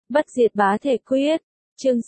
Bất diệt bá thể quyết. Chương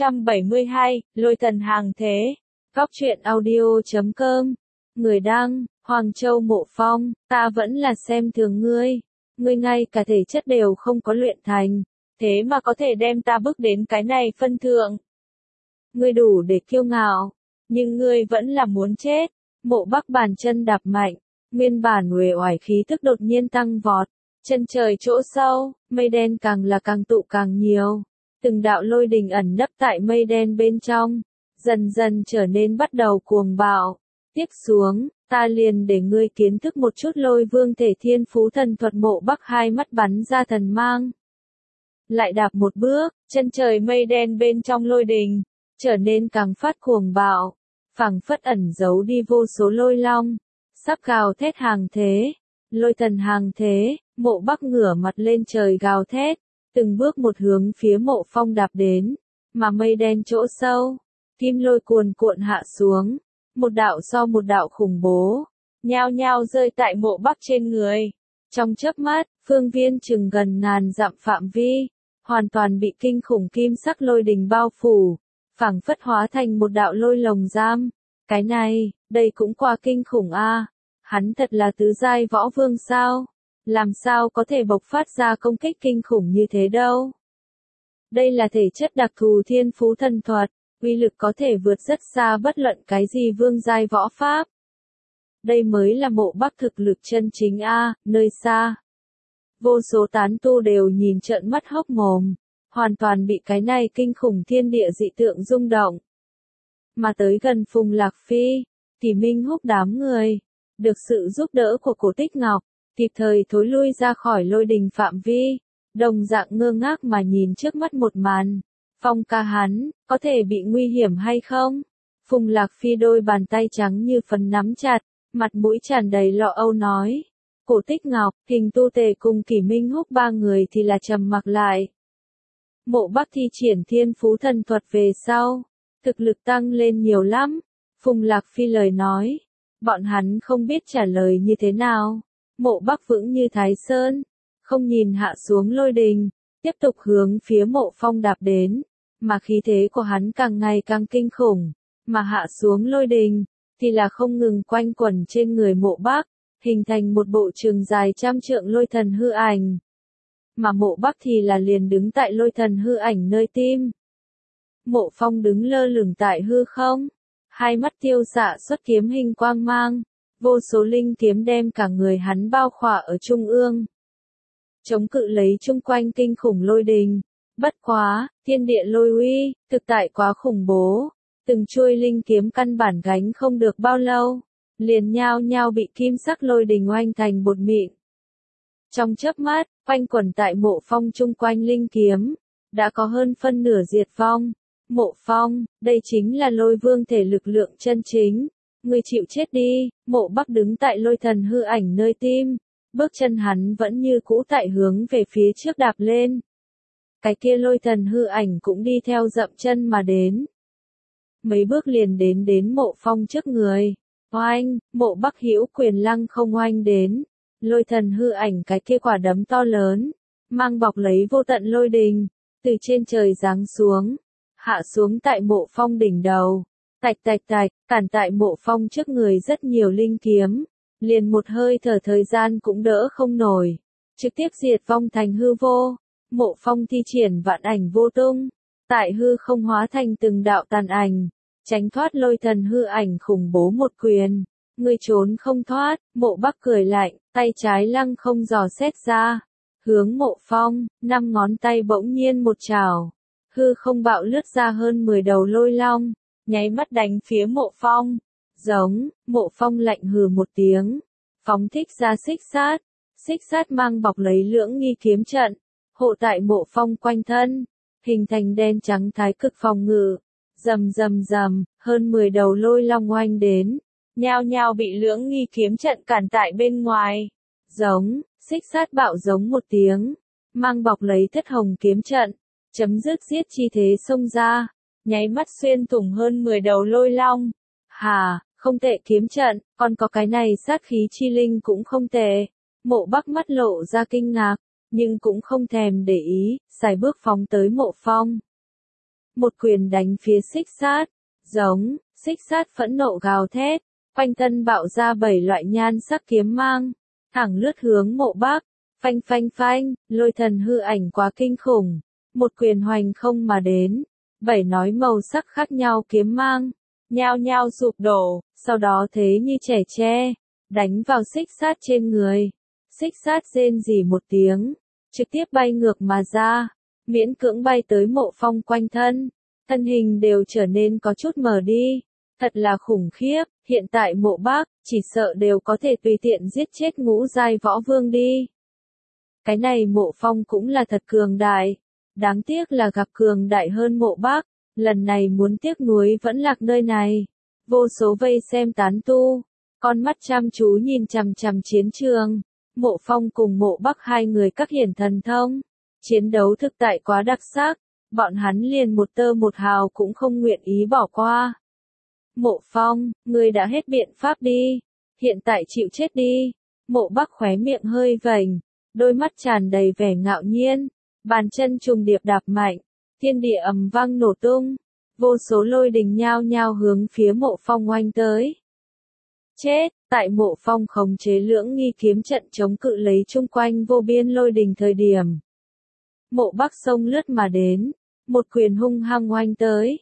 672, Lôi thần hàng thế. Góc truyện audio.com. Người đăng, Hoàng Châu Mộ Phong, ta vẫn là xem thường ngươi. Ngươi ngay cả thể chất đều không có luyện thành, thế mà có thể đem ta bước đến cái này phân thượng. Ngươi đủ để kiêu ngạo, nhưng ngươi vẫn là muốn chết. Mộ Bắc bàn chân đạp mạnh, nguyên bản uể oải khí tức đột nhiên tăng vọt. Chân trời chỗ sâu, mây đen càng tụ càng nhiều. Từng đạo lôi đình ẩn nấp tại mây đen bên trong, dần dần trở nên bắt đầu cuồng bạo. Tiếp xuống, ta liền để ngươi kiến thức một chút lôi vương thể thiên phú thần thuật. Mộ Bắc hai mắt bắn ra thần mang. Lại đạp một bước, chân trời mây đen bên trong lôi đình, trở nên càng phát cuồng bạo. Phảng phất ẩn giấu đi vô số lôi long, sắp gào thét hàng thế. Lôi thần hàng thế, Mộ Bắc ngửa mặt lên trời gào thét, từng bước một hướng phía Mộ Phong đạp đến, mà mây đen chỗ sâu, kim lôi cuồn cuộn hạ xuống, một đạo so một đạo khủng bố, nhao nhao rơi tại Mộ Bắc trên người. Trong chớp mắt, phương viên chừng gần ngàn dặm phạm vi, hoàn toàn bị kinh khủng kim sắc lôi đình bao phủ, phảng phất hóa thành một đạo lôi lồng giam. Cái này, đây cũng quá kinh khủng a. Hắn thật là tứ giai võ vương sao? Làm sao có thể bộc phát ra công kích kinh khủng như thế đâu? Đây là thể chất đặc thù thiên phú thần thuật, uy lực có thể vượt rất xa bất luận cái gì vương giai võ pháp. Đây mới là Mộ Bắc thực lực chân chính a. Nơi xa, vô số tán tu đều nhìn trợn mắt hốc mồm, hoàn toàn bị cái này kinh khủng thiên địa dị tượng rung động. Mà tới gần Phùng Lạc Phi, Kỷ Minh Húc đám người, được sự giúp đỡ của Cổ Tích Ngọc, kịp thời thối lui ra khỏi lôi đình phạm vi, đồng dạng ngơ ngác mà nhìn trước mắt một màn. Phong ca hắn, có thể bị nguy hiểm hay không? Phùng Lạc Phi đôi bàn tay trắng như phấn nắm chặt, mặt mũi tràn đầy lo âu nói. Cổ Tích Ngọc, Hình Tu Tề cùng Kỷ Minh Húc ba người thì là trầm mặc lại. Mộ Bắc thi triển thiên phú thần thuật về sau, thực lực tăng lên nhiều lắm. Phùng Lạc Phi lời nói, bọn hắn không biết trả lời như thế nào. Mộ Bắc vững như Thái Sơn, không nhìn hạ xuống lôi đình, tiếp tục hướng phía Mộ Phong đạp đến, mà khí thế của hắn càng ngày càng kinh khủng, mà hạ xuống lôi đình, thì là không ngừng quanh quẩn trên người Mộ Bắc, hình thành một bộ trường dài trăm trượng lôi thần hư ảnh. Mà Mộ Bắc thì là liền đứng tại lôi thần hư ảnh nơi tim. Mộ Phong đứng lơ lửng tại hư không, hai mắt tiêu xạ xuất kiếm hình quang mang, vô số linh kiếm đem cả người hắn bao khỏa ở trung ương, chống cự lấy chung quanh kinh khủng lôi đình. Bất quá, thiên địa lôi uy, thực tại quá khủng bố, từng chuôi linh kiếm căn bản gánh không được bao lâu, liền nhao nhao bị kim sắc lôi đình oanh thành bột mịn. Trong chớp mắt, quanh quẩn tại Mộ Phong chung quanh linh kiếm, đã có hơn phân nửa diệt vong. Mộ Phong, đây chính là lôi vương thể lực lượng chân chính. Ngươi chịu chết đi. Mộ Bắc đứng tại lôi thần hư ảnh nơi tim. Bước chân hắn vẫn như cũ tại hướng về phía trước đạp lên. Cái kia lôi thần hư ảnh cũng đi theo dậm chân mà đến. Mấy bước liền đến Mộ Phong trước người. Oanh, Mộ Bắc hữu quyền lăng không oanh đến. Lôi thần hư ảnh cái kia quả đấm to lớn, mang bọc lấy vô tận lôi đình, từ trên trời giáng xuống, hạ xuống tại Mộ Phong đỉnh đầu. Tạch tạch tạch, cản tại Mộ Phong trước người rất nhiều linh kiếm, liền một hơi thở thời gian cũng đỡ không nổi, trực tiếp diệt vong thành hư vô. Mộ Phong thi triển vạn ảnh vô tung, tại hư không hóa thành từng đạo tàn ảnh, tránh thoát lôi thần hư ảnh khủng bố một quyền. Ngươi trốn không thoát. Mộ Bắc cười lạnh, tay trái lăng không dò xét ra, hướng Mộ Phong, 5 ngón tay bỗng nhiên một chảo, hư không bạo lướt ra hơn 10 đầu lôi long, nháy mắt đánh phía Mộ Phong. Giống, Mộ Phong lạnh hừ một tiếng, phóng thích ra xích sát mang bọc lấy lưỡng nghi kiếm trận, hộ tại Mộ Phong quanh thân, hình thành đen trắng thái cực phòng ngự. Rầm rầm rầm, hơn 10 đầu lôi long oanh đến, nhao nhao bị lưỡng nghi kiếm trận cản tại bên ngoài. Giống, xích sát bạo giống một tiếng, mang bọc lấy thất hồng kiếm trận, chấm dứt giết chi thế xông ra, nháy mắt xuyên thủng hơn 10 đầu lôi long. Hà, không tệ kiếm trận, còn có cái này sát khí chi linh cũng không tệ. Mộ Bắc mắt lộ ra kinh ngạc, nhưng cũng không thèm để ý, xài bước phóng tới Mộ Phong. Một quyền đánh phía Xích Sát, giống, Xích Sát phẫn nộ gào thét, quanh thân bạo ra 7 loại nhan sắc kiếm mang, thẳng lướt hướng Mộ Bác, phanh phanh phanh, lôi thần hư ảnh quá kinh khủng, một quyền hoành không mà đến, 7 nói màu sắc khác nhau kiếm mang, nhao nhao sụp đổ, sau đó thế như trẻ tre, đánh vào Xích Sát trên người. Xích Sát rên rỉ một tiếng, trực tiếp bay ngược mà ra, miễn cưỡng bay tới Mộ Phong quanh thân, thân hình đều trở nên có chút mờ đi, thật là khủng khiếp, hiện tại Mộ Bác, chỉ sợ đều có thể tùy tiện giết chết ngũ giai võ vương đi. Cái này Mộ Phong cũng là thật cường đại, đáng tiếc là gặp cường đại hơn Mộ Bác, lần này muốn tiếc nuối vẫn lạc nơi này, vô số vây xem tán tu, con mắt chăm chú nhìn chằm chằm chiến trường. Mộ Phong cùng Mộ Bắc hai người các hiển thần thông, chiến đấu thực tại quá đặc sắc, bọn hắn liền một tơ một hào cũng không nguyện ý bỏ qua. Mộ Phong, ngươi đã hết biện pháp đi, hiện tại chịu chết đi. Mộ Bắc khóe miệng hơi vểnh, đôi mắt tràn đầy vẻ ngạo nhiên, bàn chân trùng điệp đạp mạnh, thiên địa ầm vang nổ tung, vô số lôi đình nhao nhao hướng phía Mộ Phong oanh tới. Chết, tại Mộ Phong khống chế lưỡng nghi kiếm trận chống cự lấy chung quanh vô biên lôi đình thời điểm. Mộ Bắc sông lướt mà đến, một quyền hung hăng oanh tới,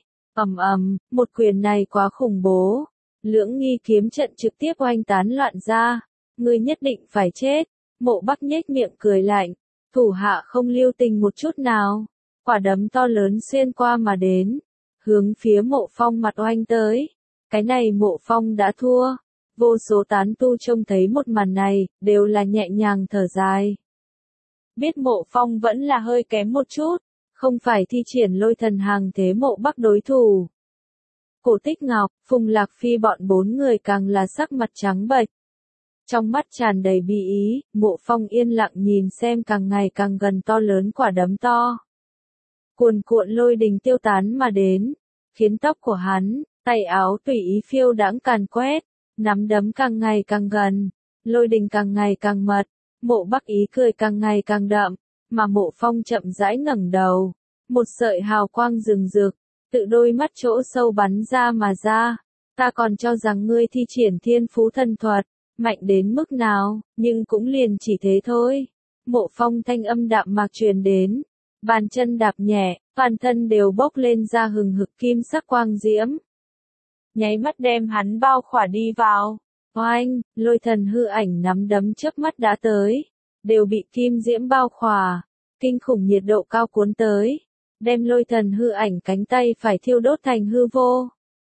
một quyền này quá khủng bố, lưỡng nghi kiếm trận trực tiếp oanh tán loạn ra, ngươi nhất định phải chết. Mộ Bắc nhếch miệng cười lạnh, thủ hạ không lưu tình một chút nào, quả đấm to lớn xuyên qua mà đến, hướng phía Mộ Phong mặt oanh tới, cái này Mộ Phong đã thua. Vô số tán tu trông thấy một màn này, đều là nhẹ nhàng thở dài. Biết Mộ Phong vẫn là hơi kém một chút, không phải thi triển lôi thần hàng thế Mộ Bắc đối thủ. Cổ Tích Ngọc, Phùng Lạc Phi bọn 4 người càng là sắc mặt trắng bệch. Trong mắt tràn đầy bi ý, Mộ Phong yên lặng nhìn xem càng ngày càng gần to lớn quả đấm to. Cuồn cuộn lôi đình tiêu tán mà đến, khiến tóc của hắn, tay áo tùy ý phiêu đãng càn quét. Nắm đấm càng ngày càng gần, lôi đình càng ngày càng mật, Mộ Bắc ý cười càng ngày càng đậm, mà Mộ Phong chậm rãi ngẩng đầu, một sợi hào quang rừng rực, tự đôi mắt chỗ sâu bắn ra mà ra, ta còn cho rằng ngươi thi triển thiên phú thần thuật, mạnh đến mức nào, nhưng cũng liền chỉ thế thôi. Mộ Phong thanh âm đạm mạc truyền đến, bàn chân đạp nhẹ, toàn thân đều bốc lên ra hừng hực kim sắc quang diễm. Nháy mắt đem hắn bao khỏa đi vào. Oanh, lôi thần hư ảnh nắm đấm chớp mắt đã tới, đều bị kim diễm bao khỏa, kinh khủng nhiệt độ cao cuốn tới, đem lôi thần hư ảnh cánh tay phải thiêu đốt thành hư vô.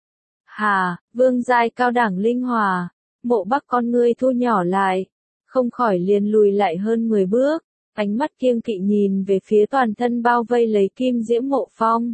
Hà, vương giai cao đẳng linh hỏa, Mộ Bắc con ngươi thu nhỏ lại, không khỏi liền lùi lại hơn 10 bước, ánh mắt kiêng kỵ nhìn về phía toàn thân bao vây lấy kim diễm Mộ Phong.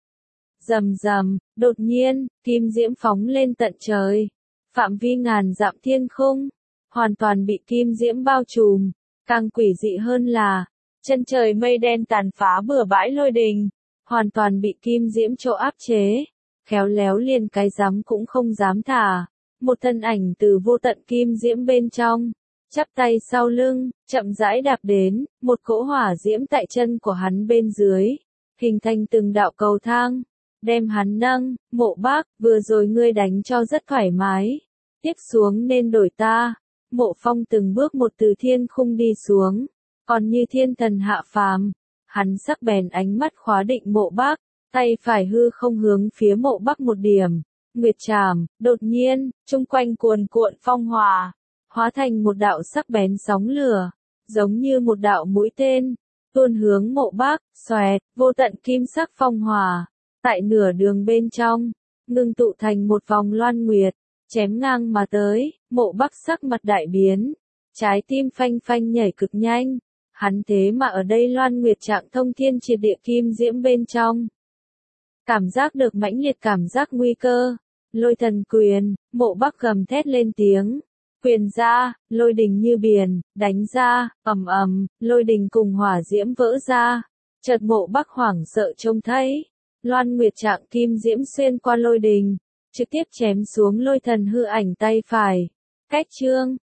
Rầm rầm, đột nhiên, kim diễm phóng lên tận trời, phạm vi ngàn dặm thiên khung, hoàn toàn bị kim diễm bao trùm, càng quỷ dị hơn là, chân trời mây đen tàn phá bừa bãi lôi đình, hoàn toàn bị kim diễm chỗ áp chế, khéo léo liền cái dám cũng không dám thả, một thân ảnh từ vô tận kim diễm bên trong, chắp tay sau lưng, chậm rãi đạp đến, một cỗ hỏa diễm tại chân của hắn bên dưới, hình thành từng đạo cầu thang. Đem hắn nâng, Mộ Bắc, vừa rồi ngươi đánh cho rất thoải mái, tiếp xuống nên đổi ta. Mộ Phong từng bước một từ thiên khung đi xuống, còn như thiên thần hạ phàm, hắn sắc bén ánh mắt khóa định Mộ Bắc, tay phải hư không hướng phía Mộ Bắc một điểm, nguyệt trảm, đột nhiên, chung quanh cuồn cuộn phong hỏa, hóa thành một đạo sắc bén sóng lửa, giống như một đạo mũi tên, tuôn hướng Mộ Bắc, xoẹt, vô tận kim sắc phong hỏa. Tại nửa đường bên trong, ngưng tụ thành một vòng loan nguyệt, chém ngang mà tới, Mộ Bắc sắc mặt đại biến, trái tim phanh phanh nhảy cực nhanh, hắn thế mà ở đây loan nguyệt trạng thông thiên triệt địa kim diễm bên trong. Cảm giác được mãnh liệt cảm giác nguy cơ, lôi thần quyền, Mộ Bắc gầm thét lên tiếng, quyền ra, lôi đình như biển, đánh ra, lôi đình cùng hỏa diễm vỡ ra, chợt Mộ Bắc hoảng sợ trông thấy. Loan nguyệt trạng kim diễm xuyên qua lôi đình, trực tiếp chém xuống lôi thần hư ảnh tay phải. Cách chương